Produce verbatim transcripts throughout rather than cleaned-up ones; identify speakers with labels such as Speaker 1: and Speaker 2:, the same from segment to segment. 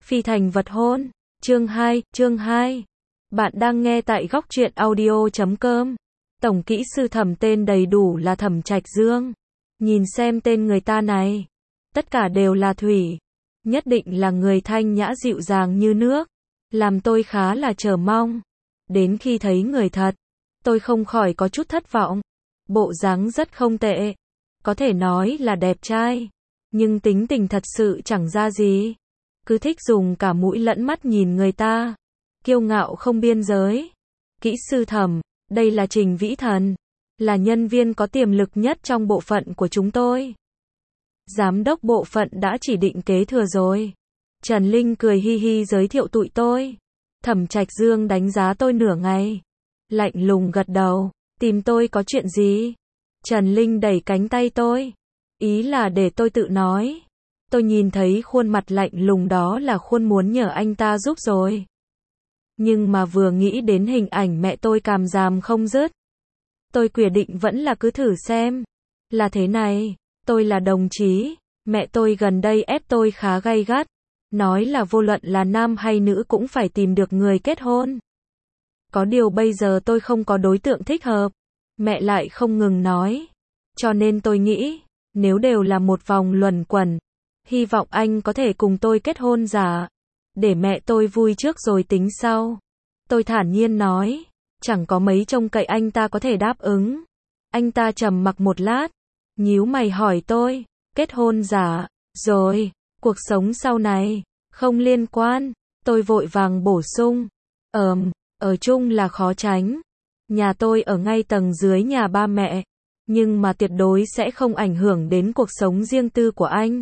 Speaker 1: Phi thành vật hôn. Chương hai, chương hai. Bạn đang nghe tại góc truyện audio chấm com. Tổng kỹ sư Thẩm tên đầy đủ là Thẩm Trạch Dương. Nhìn xem tên người ta này. Tất cả đều là thủy. Nhất định là người thanh nhã dịu dàng như nước. Làm tôi khá là chờ mong. Đến khi thấy người thật, tôi không khỏi có chút thất vọng. Bộ dáng rất không tệ. Có thể nói là đẹp trai. Nhưng tính tình thật sự chẳng ra gì. Cứ thích dùng cả mũi lẫn mắt nhìn người ta. Kiêu ngạo không biên giới. Kỹ sư Thẩm, đây là Trình Vĩ Thần. Là nhân viên có tiềm lực nhất trong bộ phận của chúng tôi. Giám đốc bộ phận đã chỉ định kế thừa rồi. Trần Linh cười hi hi giới thiệu tụi tôi. Thẩm Trạch Dương đánh giá tôi nửa ngày. Lạnh lùng gật đầu. Tìm tôi có chuyện gì? Trần Linh đẩy cánh tay tôi. Ý là để tôi tự nói. Tôi nhìn thấy khuôn mặt lạnh lùng đó là khuôn muốn nhờ anh ta giúp rồi. Nhưng mà vừa nghĩ đến hình ảnh mẹ tôi càm ràm không dứt. Tôi quyết định vẫn là cứ thử xem. Là thế này, tôi là đồng chí. Mẹ tôi gần đây ép tôi khá gay gắt. Nói là vô luận là nam hay nữ cũng phải tìm được người kết hôn. Có điều bây giờ tôi không có đối tượng thích hợp. Mẹ lại không ngừng nói. Cho nên tôi nghĩ, nếu đều là một vòng luẩn quẩn, hy vọng anh có thể cùng tôi kết hôn giả. Để mẹ tôi vui trước rồi tính sau. Tôi thản nhiên nói. Chẳng có mấy trông cậy anh ta có thể đáp ứng. Anh ta trầm mặc một lát. Nhíu mày hỏi tôi. Kết hôn giả. Rồi. Cuộc sống sau này. Không liên quan. Tôi vội vàng bổ sung. Ờm. Ở chung là khó tránh. Nhà tôi ở ngay tầng dưới nhà ba mẹ. Nhưng mà tuyệt đối sẽ không ảnh hưởng đến cuộc sống riêng tư của anh.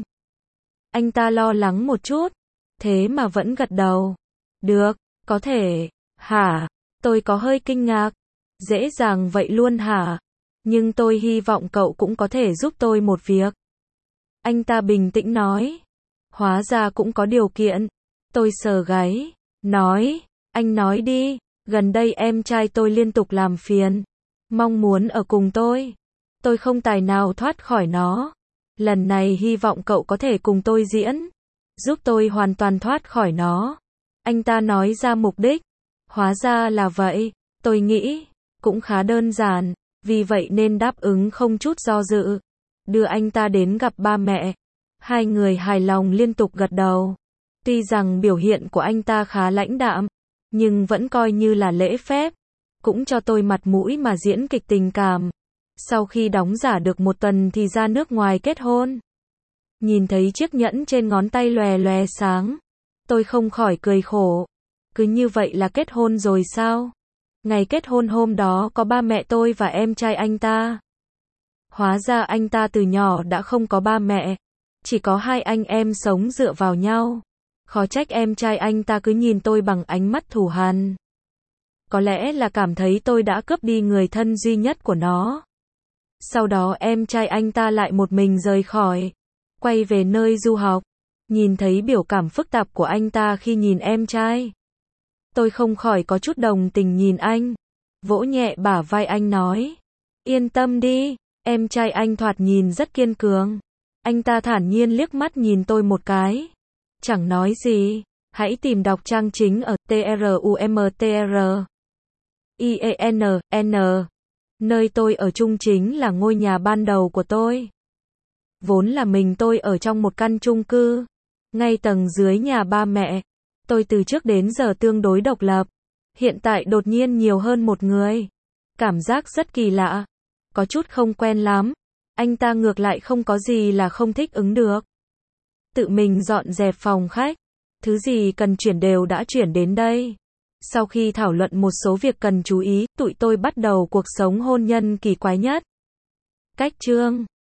Speaker 1: Anh ta lo lắng một chút. Thế mà vẫn gật đầu. Được, có thể. Hả? Tôi có hơi kinh ngạc. Dễ dàng vậy luôn hả? Nhưng tôi hy vọng cậu cũng có thể giúp tôi một việc. Anh ta bình tĩnh nói. Hóa ra cũng có điều kiện. Tôi sờ gáy. Nói. Anh nói đi. Gần đây em trai tôi liên tục làm phiền. Mong muốn ở cùng tôi. Tôi không tài nào thoát khỏi nó. Lần này hy vọng cậu có thể cùng tôi diễn. Giúp tôi hoàn toàn thoát khỏi nó. Anh ta nói ra mục đích. Hóa ra là vậy. Tôi nghĩ. Cũng khá đơn giản. Vì vậy nên đáp ứng không chút do dự. Đưa anh ta đến gặp ba mẹ. Hai người hài lòng liên tục gật đầu. Tuy rằng biểu hiện của anh ta khá lãnh đạm. Nhưng vẫn coi như là lễ phép. Cũng cho tôi mặt mũi mà diễn kịch tình cảm. Sau khi đóng giả được một tuần thì ra nước ngoài kết hôn. Nhìn thấy chiếc nhẫn trên ngón tay lòe lòe sáng. Tôi không khỏi cười khổ. Cứ như vậy là kết hôn rồi sao? Ngày kết hôn hôm đó có ba mẹ tôi và em trai anh ta. Hóa ra anh ta từ nhỏ đã không có ba mẹ. Chỉ có hai anh em sống dựa vào nhau. Khó trách em trai anh ta cứ nhìn tôi bằng ánh mắt thù hằn. Có lẽ là cảm thấy tôi đã cướp đi người thân duy nhất của nó. Sau đó em trai anh ta lại một mình rời khỏi. Quay về nơi du học. Nhìn thấy biểu cảm phức tạp của anh ta khi nhìn em trai. Tôi không khỏi có chút đồng tình nhìn anh. Vỗ nhẹ bả vai anh nói. Yên tâm đi. Em trai anh thoạt nhìn rất kiên cường. Anh ta thản nhiên liếc mắt nhìn tôi một cái. Chẳng nói gì. Hãy tìm đọc trang chính ở trumtr. i e n n. Nơi tôi ở chung chính là ngôi nhà ban đầu của tôi. Vốn là mình tôi ở trong một căn chung cư. Ngay tầng dưới nhà ba mẹ. Tôi từ trước đến giờ tương đối độc lập. Hiện tại đột nhiên nhiều hơn một người. Cảm giác rất kỳ lạ. Có chút không quen lắm. Anh ta ngược lại không có gì là không thích ứng được. Tự mình dọn dẹp phòng khách. Thứ gì cần chuyển đều đã chuyển đến đây. Sau khi thảo luận một số việc cần chú ý, tụi tôi bắt đầu cuộc sống hôn nhân kỳ quái nhất. Cách chương